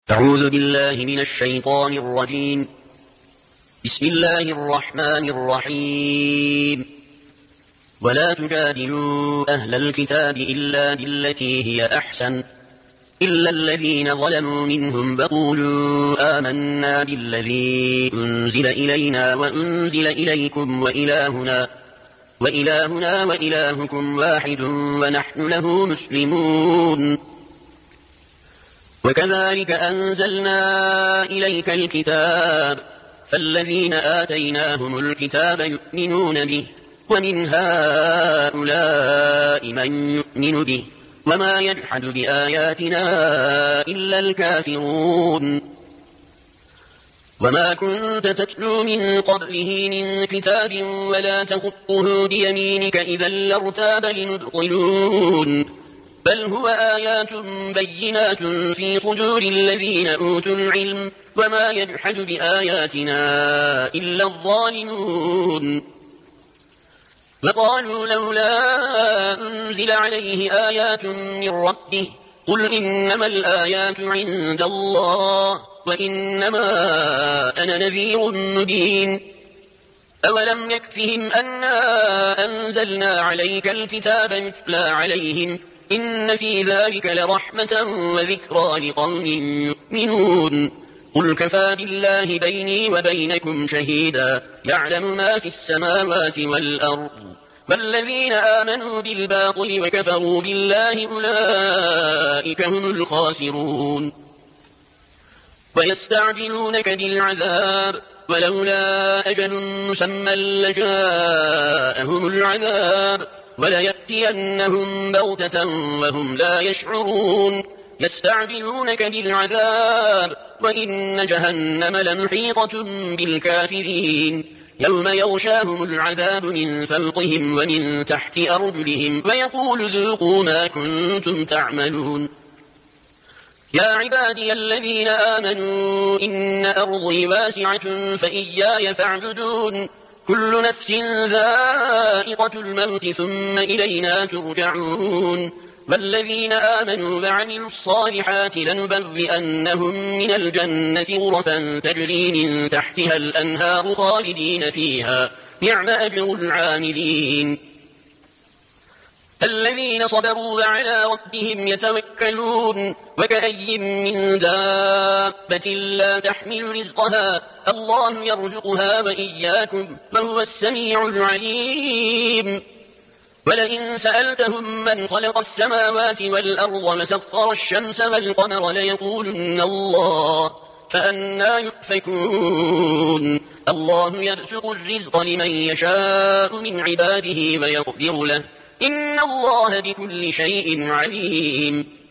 أعوذ بالله من الشيطان الرجيم. بسم الله الرحمن الرحيم. ولا تجادلوا أهل الكتاب إلا بالتي هي أحسن إلا الذين ظلموا منهم فقولوا آمنا بالذي أنزل إلينا وأنزل إليكم وإلهنا وإلهكم واحد ونحن له مسلمون. وكذلك أنزلنا إليك الكتاب فالذين آتيناهم الكتاب يؤمنون به ومن هؤلاء من يؤمن به وما يجحد بآياتنا إلا الكافرون. وما كنت تتلو من قبله من كتاب ولا تخطه بيمينك إذا لارتاب المبطلون بل هو آيات بينات في صدور الذين أوتوا العلم وما يجحد بآياتنا إلا الظالمون. وقالوا لولا أنزل عليه آيات من ربه قل إنما الآيات عند الله وإنما أنا نذير مبين. أولم يكفهم أنا أنزلنا عليك الكتاب يتلى عليهم إن في ذلك لرحمة وذكرى لقوم يؤمنون. قل كفى بالله بيني وبينكم شهيدا يعلم ما في السماوات والأرض والذين آمنوا بالباطل وكفروا بالله أولئك هم الخاسرون. ويستعجلونك بالعذاب ولولا أجل مسمى لجاءهم العذاب وليأتينهم بغتة وهم لا يشعرون. يستعجلونك بالعذاب وإن جهنم لمحيطة بالكافرين يوم يغشاهم العذاب من فوقهم ومن تحت أرجلهم ويقول ذوقوا ما كنتم تعملون. يا عبادي الذين آمنوا إن أرضي واسعة فإياي فاعبدون. كل نفس ذائقة الموت ثم إلينا ترجعون. والذين آمنوا وعملوا الصالحات لنبوئنهم من الجنة غرفا تجري من تحتها الأنهار خالدين فيها نعم أجر العاملين. الذين صبروا وعلى ربهم يتوكلون. وكأي من دابة لا تحمل رزقها الله يرزقها وإياكم وهو السميع العليم. ولئن سألتهم من خلق السماوات والأرض وسخر الشمس والقمر ليقولن الله فأنى يؤفكون. الله يبسط الرزق لمن يشاء من عباده ويقدر له إن الله بكل شيء عليم.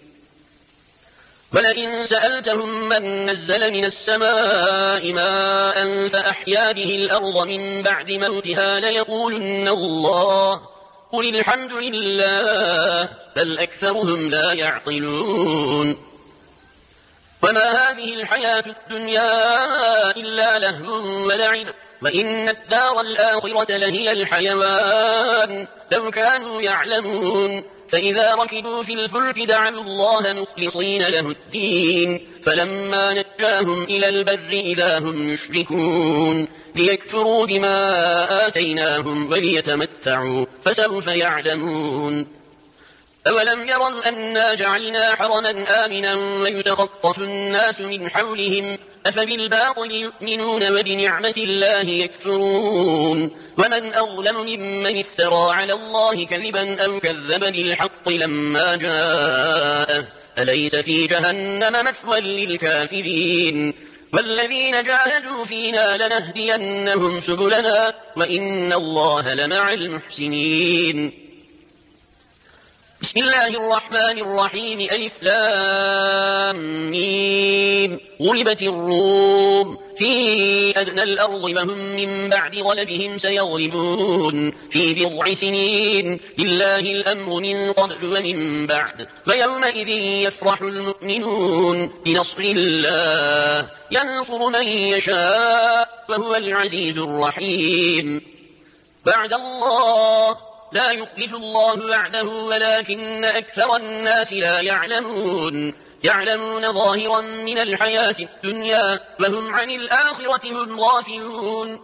ولئن سألتهم من نزل من السماء ماء فأحيا به الأرض من بعد موتها ليقولن الله قل الحمد لله بل أكثرهم لا يعقلون. وما هذه الحياة الدنيا إلا لهو ولعب وإن الدار الآخرة لهي الحيوان لو كانوا يعلمون. فإذا ركبوا في الفلك دعوا الله مخلصين له الدين فلما نجاهم إلى البر إذا هم يشركون ليكفروا بما آتيناهم وليتمتعوا فسوف يعلمون. أولم يروا أنا جعلنا حرما آمنا ويتخطف الناس من حولهم أفبالباطل يؤمنون وبنعمة الله يكفرون. ومن أظلم ممن افترى على الله كذبا أو كذب بالحق لما جاءه أليس في جهنم مثوى للكافرين. والذين جاهدوا فينا لنهدينهم سبلنا وإن الله لمع المحسنين. بسم الله الرحمن الرحيم ألف لام ميم. غلبت الروم في أدنى الأرض وهم من بعد غلبهم سيغلبون في بضع سنين لله الأمر من قبل ومن بعد ويومئذ يفرح المؤمنون بنصر الله ينصر من يشاء وهو العزيز الرحيم. بعد الله لا يخلف الله وعده ولكن أكثر الناس لا يعلمون. يعلمون ظاهرا من الحياة الدنيا وهم عن الآخرة هم غافلون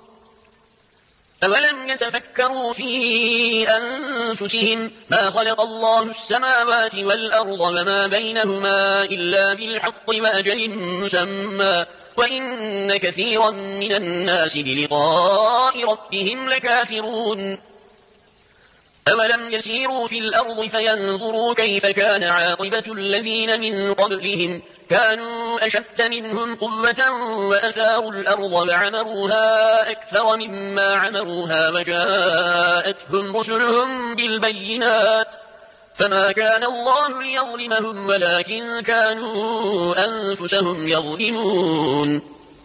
أولم يتفكروا في أنفسهم ما خلق الله السماوات والأرض وما بينهما إلا بالحق وأجل مسمى وإن كثيرا من الناس بلقاء ربهم لكافرون أولم يسيروا في الأرض فينظروا كيف كان عاقبة الذين من قبلهم كانوا أشد منهم قوة وأثاروا الأرض وعمروها أكثر مما عمروها وجاءتهم رسلهم بالبينات فما كان الله ليظلمهم ولكن كانوا أنفسهم يظلمون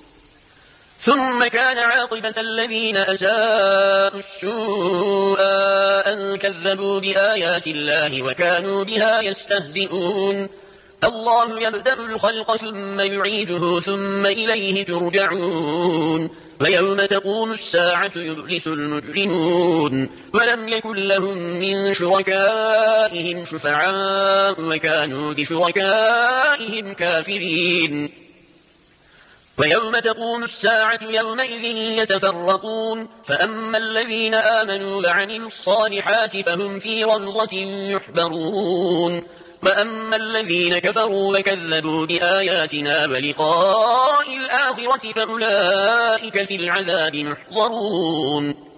ثم كان عاقبة الذين أساءوا السوء أن كذبوا بآيات الله وكانوا بها يستهزئون الله يبدأ الخلق ثم يعيده ثم إليه ترجعون ويوم تقوم الساعة يبلس المجرمون ولم يكن لهم من شركائهم شفعاء وكانوا بشركائهم كافرين ويوم تقوم الساعة يومئذ يتفرقون فأما الذين آمنوا وعملوا الصالحات فهم في روضة يحبرون وأما الذين كفروا وكذبوا بآياتنا ولقاء الآخرة فأولئك في العذاب محضرون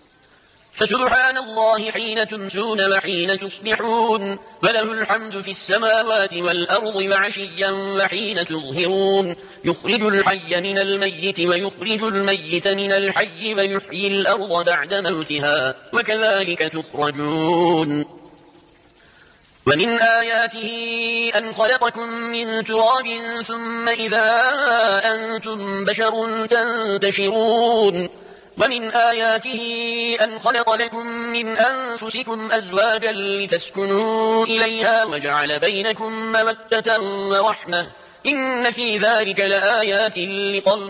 فسبحان الله حين تمسون وحين تصبحون وله الحمد في السماوات والأرض وعشيا وحين تظهرون يخرج الحي من الميت ويخرج الميت من الحي ويحيي الأرض بعد موتها وكذلك تخرجون ومن آياته أن خلقكم من تراب ثم إذا أنتم بشر تنتشرون ومن آياته أن خلق لكم من أنفسكم أزواجا لتسكنوا إليها وجعل بينكم مودة ورحمة إن في ذلك لآيات لقوم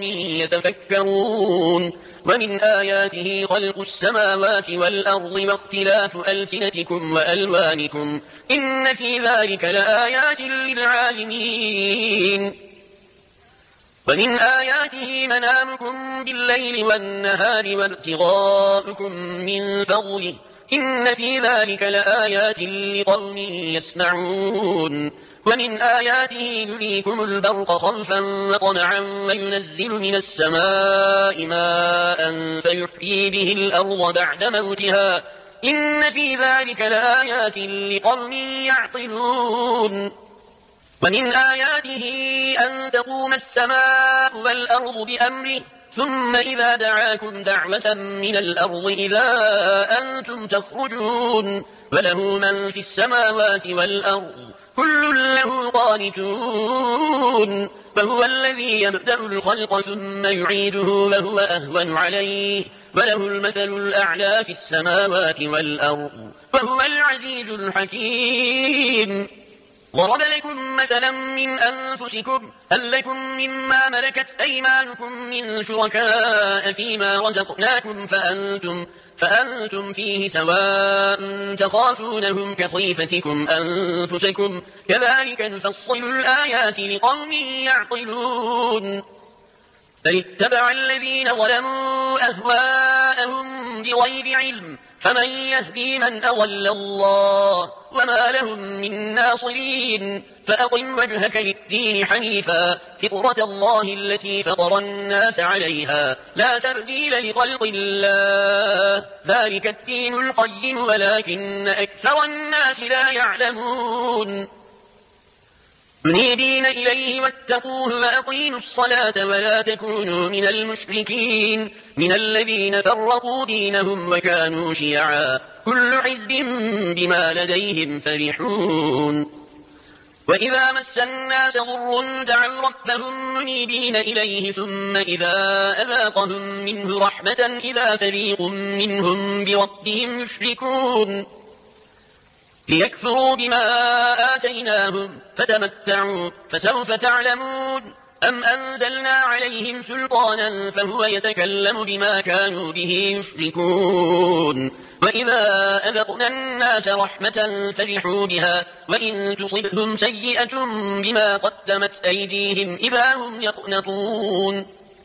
يتفكرون ومن آياته خلق السماوات والأرض واختلاف ألسنتكم وألوانكم إن في ذلك لآيات للعالمين ومن آياته منامكم بالليل والنهار وابتغاؤكم من فضله إن في ذلك لآيات لقوم يسمعون ومن آياته يريكم البرق خوفا وطمعا وينزل من السماء ماء فيحيي به الأرض بعد موتها إن في ذلك لآيات لقوم يعقلون ومن آياته أن تقوم السماء والأرض بأمره ثم إذا دعاكم دعوة من الأرض إذا أنتم تخرجون وله من في السماوات والأرض كل له قانتون فهو الذي يبدأ الخلق ثم يعيده وهو أهون عليه وله المثل الأعلى في السماوات والأرض وهو العزيز الحكيم ضرب لكم مثلا من أنفسكم هل لكم مما ملكت أيمانكم من شركاء فيما رزقناكم فأنتم فيه سواء تخافونهم كخيفتكم أنفسكم كذلك نفصل الآيات لقوم يعقلون بل اتبع الذين ظلموا أهواءهم بغير علم فمن يهدي من أضل الله وما لهم من ناصرين فأقم وجهك للدين حنيفا فطرة الله التي فطر الناس عليها لا تبديل لخلق الله ذلك الدين القيم ولكن أكثر الناس لا يعلمون منيبين إليه واتقوه وأقيموا الصلاة ولا تكونوا من المشركين من الذين فرقوا دينهم وكانوا شيعا كل حزب بما لديهم فرحون وإذا مس الناس ضر دعوا ربهم منيبين إليه ثم إذا أذاقهم منه رحمة إذا فريق منهم بربهم يشركون ليكفروا بما آتيناهم فتمتعوا فسوف تعلمون أم أنزلنا عليهم سلطانا فهو يتكلم بما كانوا به يشركون وإذا أذقنا الناس رحمة فرحوا بها وإن تصبهم سيئة بما قدمت أيديهم إذا هم يقنطون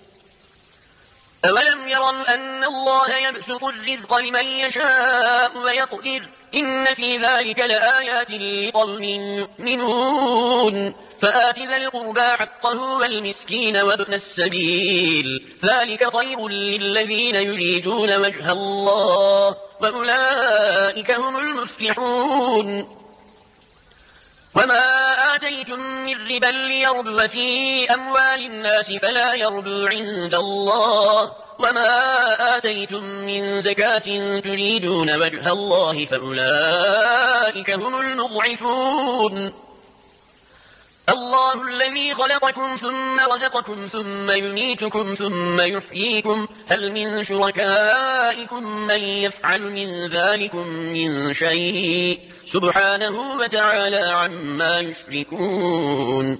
أولم يروا أن الله يبسط الرزق لمن يشاء ويقدر إن في ذلك لآيات لقوم يؤمنون فآت ذا القربى حقه والمسكين وابن السبيل ذلك خير للذين يريدون وجه الله وأولئك هم المفلحون وما آتيتم من ربا ليربو في أموال الناس فلا يربو عند الله وما آتيتم من زكاة تريدون وجه الله فأولئك هم المضعفون الله الذي خلقكم ثم رزقكم ثم يميتكم ثم يحييكم هل من شركائكم من يفعل من ذلكم من شيء سبحانه وتعالى عما يشركون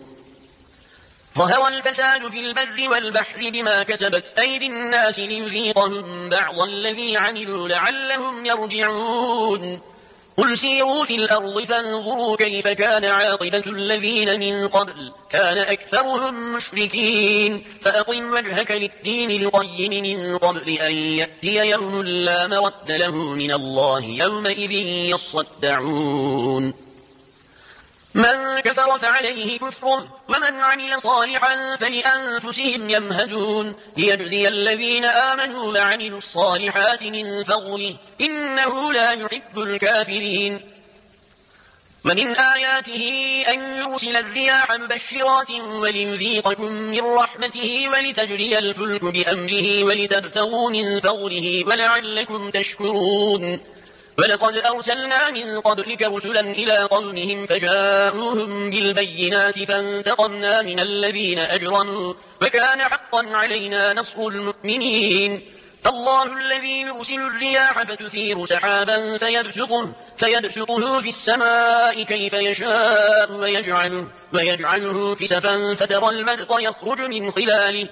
ظهر الفساد في البر والبحر بما كسبت أيدي الناس ليذيقهم بعض الذي عملوا لعلهم يرجعون قل سيروا في الأرض فانظروا كيف كان عاقبة الذين من قبل كان أكثرهم مشركين فأقم وجهك للدين القيم من قبل أن يأتي يوم لا مرد له من الله يومئذ يصدعون من كفر فعليه كفره ومن عمل صالحا فلأنفسهم يمهدون ليجزي الذين آمنوا وعملوا الصالحات من فضله إنه لا يحب الكافرين ومن آياته أن يرسل الرياح مبشرات وليذيقكم من رحمته ولتجري الفلك بأمره ولتبتغوا من فضله ولعلكم تشكرون ولقد أرسلنا من قبلك رسلا إلى قومهم فجاءوهم بالبينات فانتقمنا من الذين أجرموا وكان حقا علينا نصر المؤمنين الله الذي يرسل الرياح فتثير سحابا فيبسطه في السماء كيف يشاء ويجعله كسفا فترى المدق يخرج من خلاله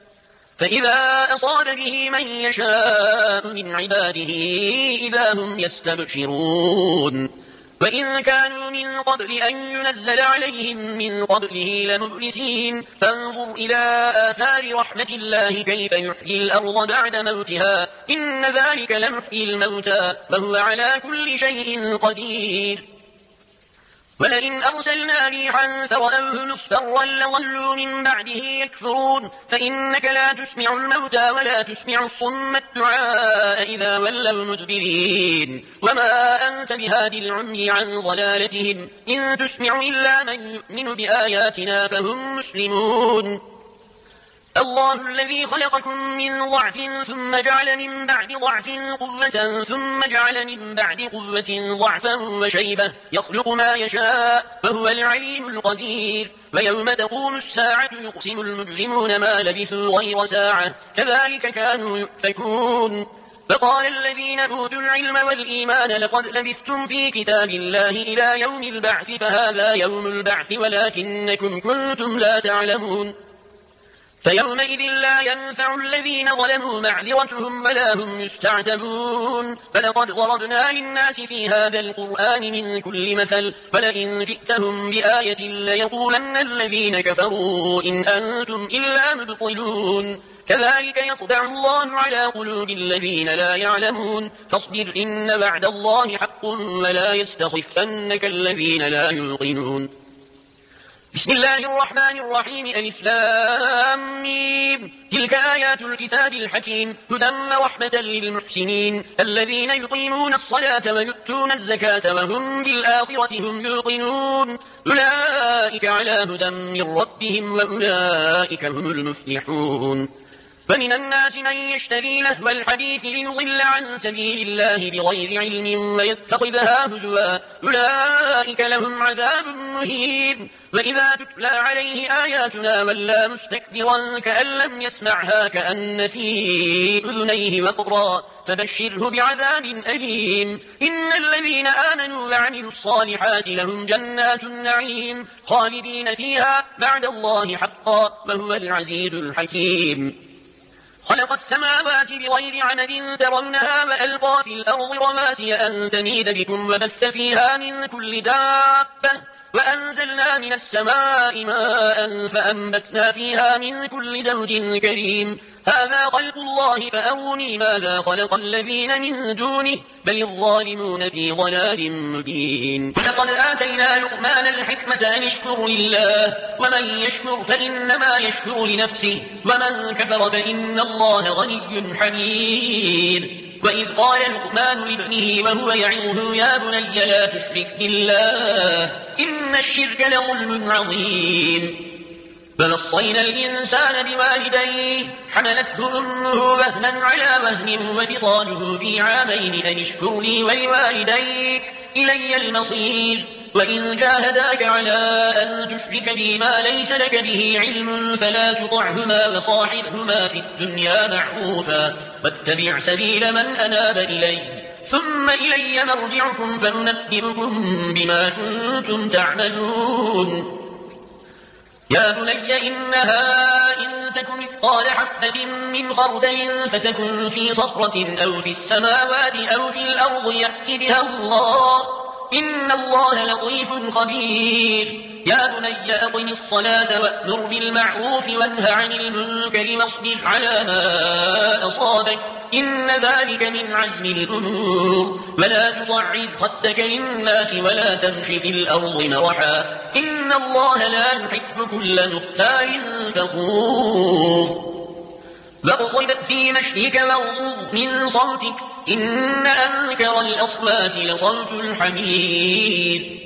فإذا أصاب به من يشاء من عباده إذا هم يستبشرون وإن كانوا من قبل أن ينزل عليهم من قبله لمبلسين فانظر إلى آثار رحمة الله كيف يحيي الأرض بعد موتها إن ذلك لمحيي الموتى وهو على كل شيء قدير ولئن أرسلنا ريحا فرأوه مصفرا لظلوا من بعده يكفرون فإنك لا تسمع الموتى ولا تسمع الصم الدعاء إذا ولوا مدبرين وما أنت بهاد العمي عن ضلالتهم إن تسمع إلا من يؤمن بآياتنا فهم مسلمون الله الذي خلقكم من ضعف ثم جعل من بعد ضعف قوة ثم جعل من بعد قوة ضعفا وشيبة يخلق ما يشاء وهو العليم القدير ويوم تقوم الساعة يقسم المجرمون ما لبثوا غير ساعة كذلك كانوا يؤفكون فقال الذين أوتوا العلم والإيمان لقد لبثتم في كتاب الله إلى يوم البعث فهذا يوم البعث ولكنكم كنتم لا تعلمون فيومئذ لا ينفع الذين ظلموا معذرتهم ولا هم يستعتبون فلقد ضربنا للناس في هذا القرآن من كل مثل ولئن جئتهم بآية ليقولن الذين كفروا إن أنتم إلا مبطلون كذلك يطبع الله على قلوب الذين لا يعلمون فاصبر إن وعد الله حق ولا يستخفنك الذين لا يوقنون بسم الله الرحمن الرحيم ألف لام ميم تلك آيات الكتاب الحكيم هدى ورحمة للمحسنين الذين يقيمون الصلاة ويؤتون الزكاة وهم بالآخرة هم يوقنون أولئك على هدى من ربهم وأولئك هم المفلحون فمن الناس من يشتري لهو الحديث ليضل عن سبيل الله بغير علم ويتخذها هزوا أولئك لهم عذاب مهين وإذا تتلى عليه آياتنا ولى مستكبرا كأن لم يسمعها كأن في أذنيه وقرا فبشره بعذاب أليم إن الذين آمنوا وعملوا الصالحات لهم جنات النعيم خالدين فيها بعد الله حقا وهو العزيز الحكيم خلق السماوات بغير عمد ترونها وألقى في الأرض رواسي أن تميد بكم وبث فيها من كل دابة وأنزلنا من السماء ماء فأنبتنا فيها من كل زوج كريم هذا خلق الله فأروني ماذا خلق الذين من دونه بل الظالمون في ضلال مبين ولقد آتينا لقمان الحكمة أن اشكر لله ومن يشكر فإنما يشكر لنفسه ومن كفر فإن الله غني حميد وإذ قال لقمان لابنه وهو يعظه يا بني لا تشرك بالله إن الشرك لظلم عظيم فوصينا الإنسان بوالديه حملته أمه وهنا على وهن وفصاله في عامين أن اشكر لي ولوالديك إلي المصير وإن جاهداك على أن تشرك بي ما ليس لك به علم فلا تطعهما وصاحبهما في الدنيا معروفا واتبع سبيل من أناب إلي ثم إلي مرجعكم فننبئكم بما كنتم تعملون يا بني إنها إن تك مثقال حبة من خردل فتكن في صخرة أو في السماوات أو في الأرض يأت بها الله إن الله لطيف خبير يا بني أقم الصلاة وأمر بالمعروف وانه عن المنكر واصبر على ما أصابك إن ذلك من عزم الأمور ولا تصعد خدك للناس ولا تمش في الأرض مرحا إن الله لا يحب كل مختال فخور واقصد في مشيك واغضض من صوتك إن أنكر الأصوات لصوت الحمير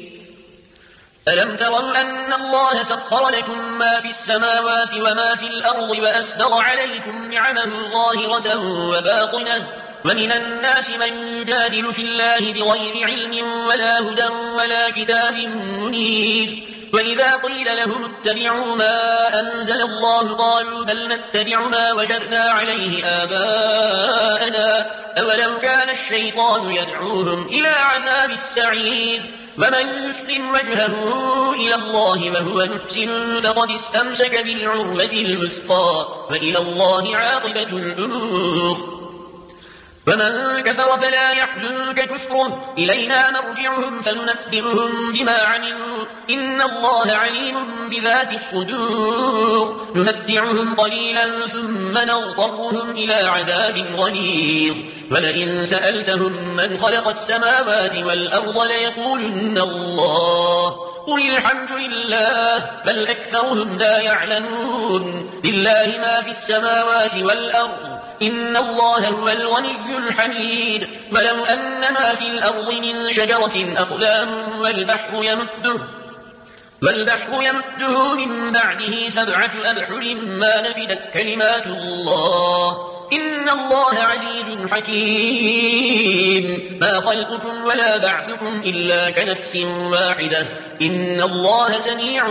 ألم تروا أن الله سخر لكم ما في السماوات وما في الأرض وأسبغ عليكم نعمه ظاهرة وباطنة ومن الناس من يجادل في الله بغير علم ولا هدى ولا كتاب منير وإذا قيل لهم اتبعوا ما أنزل الله قالوا بل نتبع ما وجدنا عليه آباءنا أولو كان الشيطان يدعوهم إلى عذاب السعير ومن يسلم وجهه إلى الله وهو محسن فقد استمسك بالعروة الوثقى وإلى الله عاقبة الأمور ومن كفر فلا يحزنك كفره إلينا مرجعهم فننبئهم بما عملوا إن الله عليم بذات الصدور نمتعهم قليلا ثم نضطرهم إلى عذاب غليظ ولئن سألتهم من خلق السماوات والأرض ليقولن الله قل الحمد لله بل أكثرهم لا يعلمون لله ما في السماوات والأرض إن الله هو الغني الحميد ولو أن ما في الأرض من شجرة أقلام والبحر يمده من بعده 7 أبحر ما نفدت كلمات الله إن الله عزيز حكيم ما خلقكم ولا بعثكم إلا كنفس واحدة إن الله سميع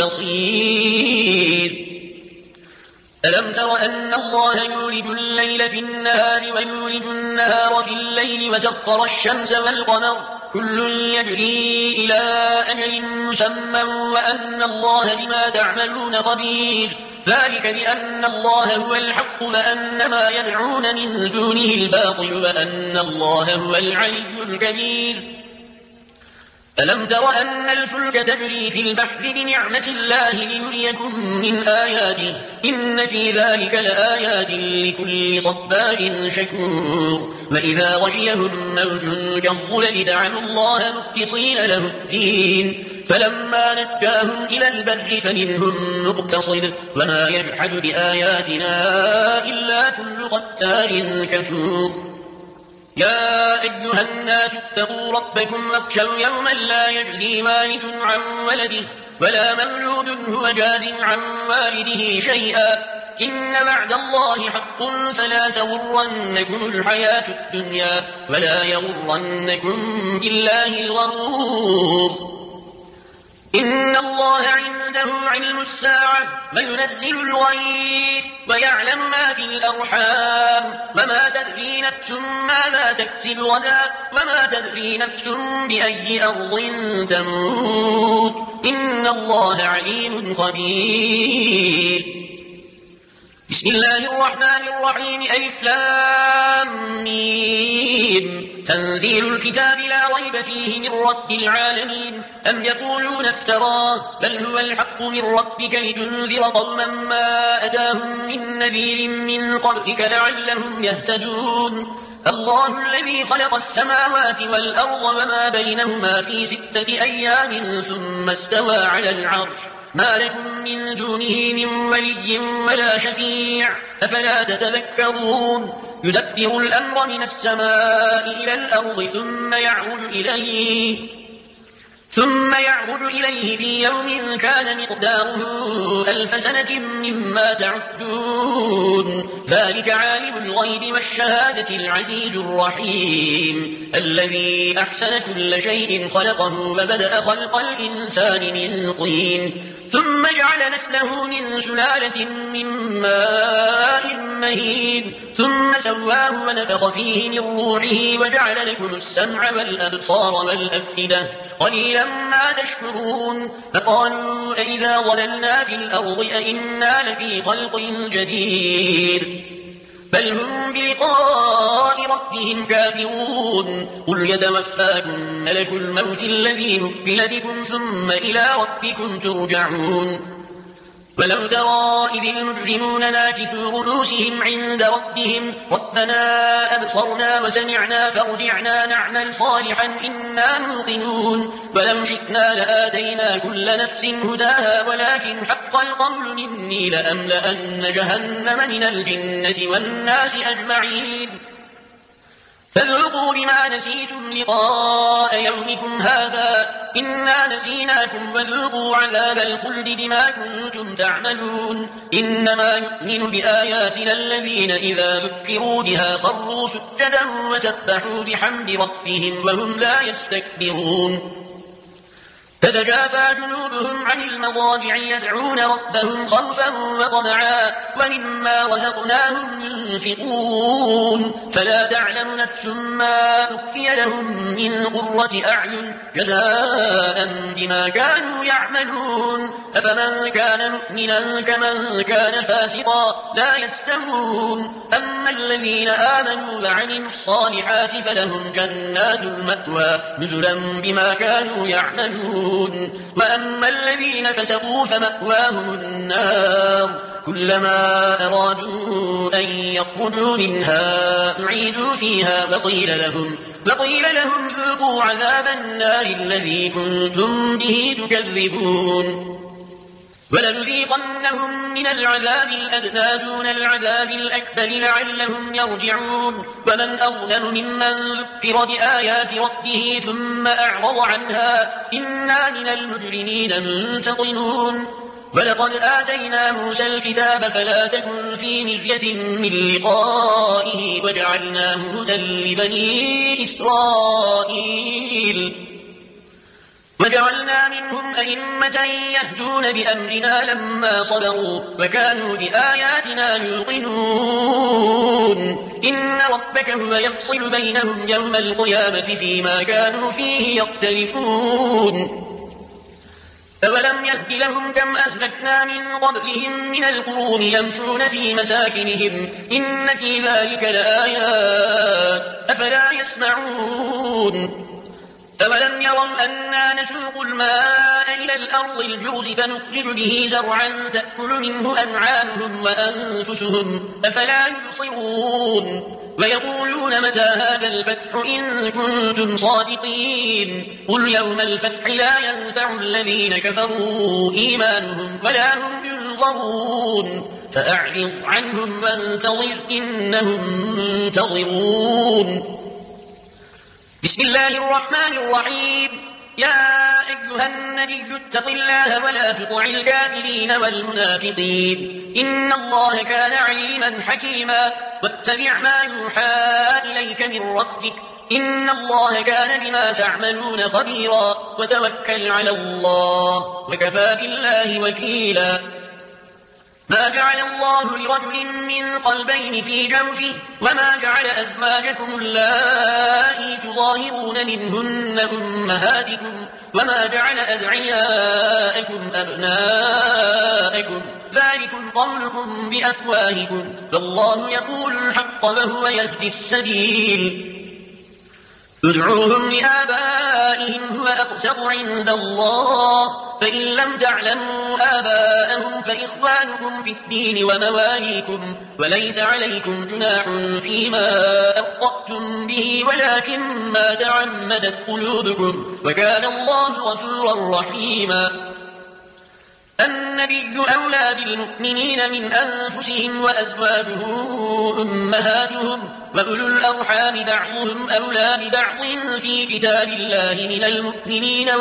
بصير ألم تر أن الله يولج الليل في النهار ويولج النهار في الليل وسخر الشمس والقمر كل يجري إلى أجل مسمى وأن الله بما تعملون خبير ذلك بأن الله هو الحق وأن ما يدعون من دونه الباطل وأن الله هو العلي الكبير ألم تر أن الفلك تجري في البحر بنعمة الله ليريكم من آياته إن في ذلك لآيات لكل صبار شكور وإذا غشيهم موج كالظلل دعوا الله مخلصين له الدين فلما نجاهم إلى البر فمنهم مقتصد وما يجحد بآياتنا إلا كل ختار كفور يا أيها الناس اتقوا ربكم واخشوا يوما لا يجزي والد عن ولده ولا مولود هو جاز عن والده شيئا إن وعد الله حق فلا تغرنكم الحياة الدنيا ولا يغرنكم بالله الغرور إن الله عنده علم الساعة وينزل الغيث ويعلم ما في الأرحام وما تدري نفس ماذا تكسب غدا وما تدري نفس بأي أرض تموت إن الله عليم خبير بسم الله الرحمن الرحيم ألف لام ميم تنزيل الكتاب لا ريب فيه من رب العالمين أم يقولون افتراه بل هو الحق من ربك لتنذر قوما ما أتاهم من نذير من قبلك لعلهم يهتدون الله الذي خلق السماوات والأرض وما بينهما في 6 أيام ثم استوى على العرش ما لكم من دونه من ولي ولا شفيع أفلا تتذكرون يدبر الأمر من السماء إلى الأرض ثم يعرج إليه في يوم كان مقداره 1000 سنة مما تعدون ذلك عالم الغيب والشهادة العزيز الرحيم الذي أحسن كل شيء خلقه وبدأ خلق الإنسان من طين ثم جعل نسله من سلالة من ماء مهين ثم سواه ونفخ فيه من روحه وجعل لكم السمع والأبصار والأفئدة قليلا ما تشكرون فقالوا أئذا ضللنا في الأرض أئنا لفي خلق جديد بل هم بلقاء ربهم كافرون قل يتوفاكم ملك الموت الذي وكل بكم ثم إلى ربكم ترجعون ولو ترى إذ المجرمون ناكسوا رؤوسهم عند ربهم ربنا أبصرنا وسمعنا فارجعنا نعمل صالحا إنا موقنون ولو شئنا لآتينا كل نفس هداها ولكن حق القول مني لأملأن جهنم من الجنة والناس أجمعين فذوقوا بما نسيتم لقاء يومكم هذا إنا نسيناكم وذوقوا عذاب الخلد بما كنتم تعملون إنما يؤمن بآياتنا الذين إذا ذكروا بها خروا سجدا وسبحوا بحمد ربهم وهم لا يستكبرون تتجافى جنوبهم عن المضاجع يدعون ربهم خوفا وطمعا ومما رزقناهم ينفقون فلا تعلم نفس ما أخفي لهم من قرة أعين جزاء بما كانوا يعملون أفمن كان مؤمنا كمن كان فاسقا لا يستوون أما الذين آمنوا وعملوا الصالحات فلهم جنات المأوى نزلا بما كانوا يعملون وأما الذين فسقوا فمأواهم النار كلما أرادوا أن يخرجوا منها أعيدوا فيها وقيل لهم ذوقوا عذاب النار الذي كنتم به تكذبون ولنذيقنهم من العذاب الأدنى دون العذاب الأكبر لعلهم يرجعون ومن أظلم ممن ذكر بآيات ربه ثم أعرض عنها إنا من المجرمين منتقمون ولقد آتينا موسى الكتاب فلا تكن في مرية من لقائه وجعلناه هدى لبني إسرائيل وجعلنا منهم أئمة يهدون بأمرنا لما صبروا وكانوا بآياتنا يوقنون إن ربك هو يفصل بينهم يوم القيامة فيما كانوا فيه يختلفون أولم يهد لهم كم أهلكنا من قبلهم من القرون يمشون في مساكنهم إن في ذلك لآيات أفلا يسمعون أولم يروا أنا نسوق الماء إلى الأرض الجرز فنخرج به زرعا تأكل منه أنعامهم وأنفسهم أفلا يبصرون ويقولون متى هذا الفتح إن كنتم صادقين قل يوم الفتح لا ينفع الذين كفروا إيمانهم ولا هم ينظرون فأعرض عنهم وانتظر إنهم منتظرون بسم الله الرحمن الرحيم يا أيها النبي اتق الله ولا تطع الكافرين والمنافقين إن الله كان عليما حكيما واتبع ما يوحى إليك من ربك إن الله كان بما تعملون خبيرا وتوكل على الله وكفى بالله وكيلا ما جعل الله لرجل من قلبين في جوفه وما جعل أزواجكم اللائي تظاهرون منهن أمهاتكم وما جعل أدعياءكم أبناءكم ذلكم قولكم بأفواهكم والله يقول الحق وهو يهدي السبيل ادعوهم لآبائهم هو أقسط عند الله فإن لم تعلموا آباءهم فإخوانكم في الدين ومواليكم وليس عليكم جناح فيما أخطأتم به ولكن ما تعمدت قلوبكم وكان الله غفورا رحيما النبي أولى بالمؤمنين من أنفسهم وأزواجه أمهاتهم وأولو الأرحام بعضهم أولى ببعض في كتاب الله من المؤمنين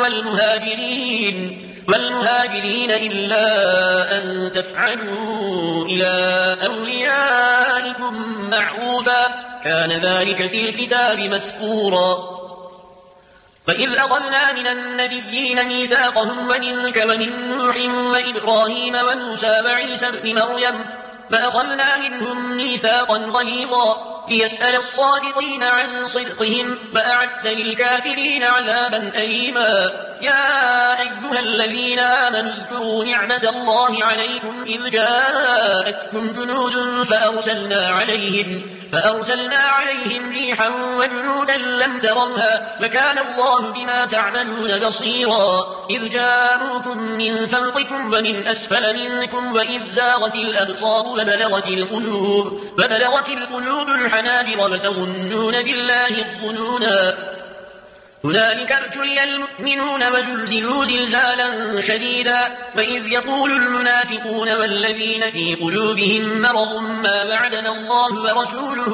والمهاجرين إلا أن تفعلوا إلى أوليائكم معروفا كان ذلك في الكتاب مسطورا وإذ أخذنا من النبيين ميثاقهم ومنك ومن نوح وإبراهيم وموسى وعيسى ابن مريم فأخذنا منهم ميثاقا غليظا ليسأل الصادقين عن صدقهم وأعد للكافرين عذابا أليما يا أيها الذين آمنوا اذكروا نعمة الله عليكم إذ جاءتكم جنود فأرسلنا عليهم ريحا وجنودا لم تروها وكان الله بما تعملون بصيرا إذ جاءوكم من فوقكم ومن أسفل منكم وإذ زاغت الأبصار وبلغت القلوب الحناجر وتظنون بالله الظنونا هنالك ابتلي المؤمنون وزلزلوا زلزالا شديدا وإذ يقول المنافقون والذين في قلوبهم مرض ما وعدنا الله ورسوله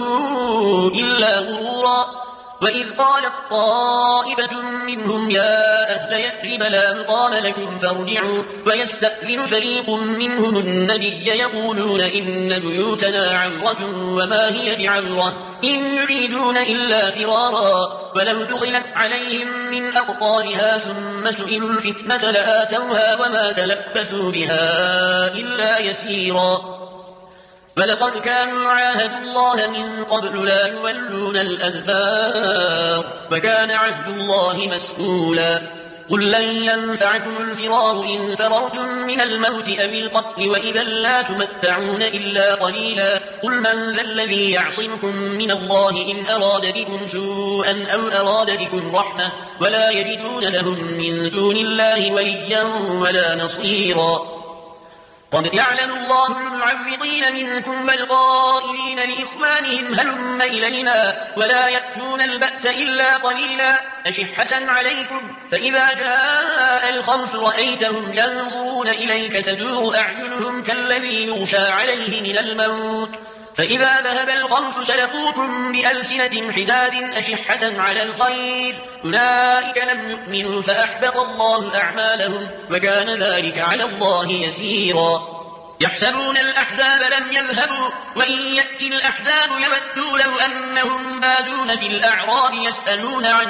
إلا غرورا وإذ قالت طائفة منهم يا أهل يثرب لا مقام لكم فارجعوا ويستأذن فريق منهم النبي يقولون إن بيوتنا عورة وما هي بعورة إن يريدون إلا فرارا ولو دخلت عليهم من أقطارها ثم سئلوا الفتنة لآتوها وما تلبثوا بها إلا يسيرا ولقد كانوا عاهدوا الله من قبل لا يولون الأدبار وكان عهد الله مسئولا قل لن ينفعكم الفرار إن فررتم من الموت أو القتل وإذا لا تمتعون إلا قليلا قل من ذا الذي يعصمكم من الله إن أراد بكم سوءا أو أراد بكم رحمة ولا يجدون لهم من دون الله وليا ولا نصيرا قد يعلم الله المعوضين منكم والقائلين لإخوانهم هلم إلينا ولا يأتون البأس إلا قليلا أشحة عليكم فإذا جاء الخوف رأيتهم ينظرون إليك تدور أعينهم كالذي يغشى عليه من الموت فإذا ذهب الخوف سلقوكم بألسنة حداد أشحة على الخير أولئك لم يؤمنوا فأحبط الله أعمالهم وكان ذلك على الله يسيرا يحسبون الأحزاب لم يذهبوا وإن يأتي الأحزاب يودوا لو أنهم بادون في الأعراب يسألون عن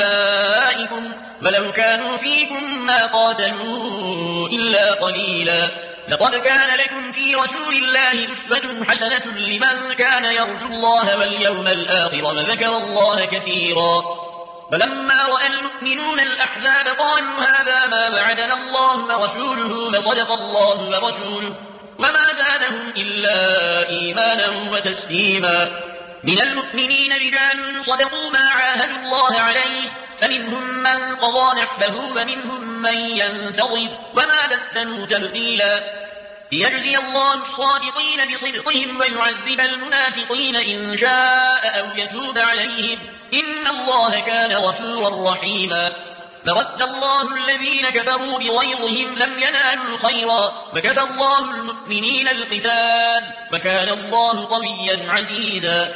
أنبائكم ولو كانوا فيكم ما قاتلوا إلا قليلا لقد كان لكم في رسول الله أسوة حسنة لمن كان يرجو الله واليوم الآخر وذكر الله كثيرا فلما رأى المؤمنون الأحزاب قالوا هذا ما وعدنا الله ورسوله وصدق الله ورسوله وما زادهم إلا إيمانا وتسليما من المؤمنين رجال صدقوا ما عاهدوا الله عليه فمنهم من قضى نحبه ومنهم من ينتظر وما بدلوا تبديلا ليجزي الله الصادقين بصدقهم ويعذب المنافقين إن شاء أو يتوب عليهم إن الله كان غفورا رحيما فرد الله الذين كفروا بغيظهم لم ينالوا خيرا وكفى الله المؤمنين القتال وكان الله قويا عزيزا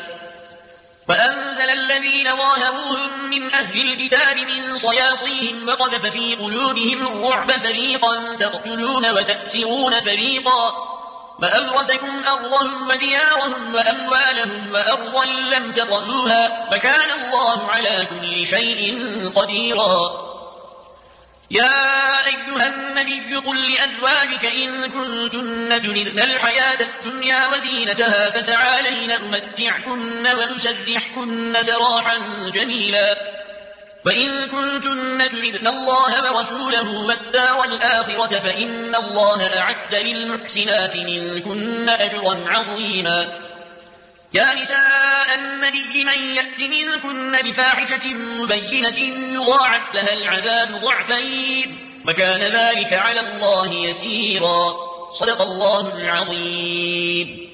وأنزل الذين ظاهروهم من أهل الكتاب من صياصيهم وقذف في قلوبهم الرعب فريقا تقتلون وتأسرون فريقا وأورثكم أرضهم وديارهم وأموالهم وأرضا لم تطئوها وكان الله على كل شيء قديرا. يا أيها النبي قل لأزواجك إن كنتن تردن الحياة الدنيا وزينتها فتعالين أمتعكن ونسرحكن سراحا جميلا، وإن كنتن تردن الله ورسوله والدار الآخرة فإن الله أعد للمحسنات منكن أجرا عظيما. يا نساء النبي من يأت منكن بفاحشة مبينة يضاعف لها العذاب ضعفين وكان ذلك على الله يسيرا. صدق الله العظيم.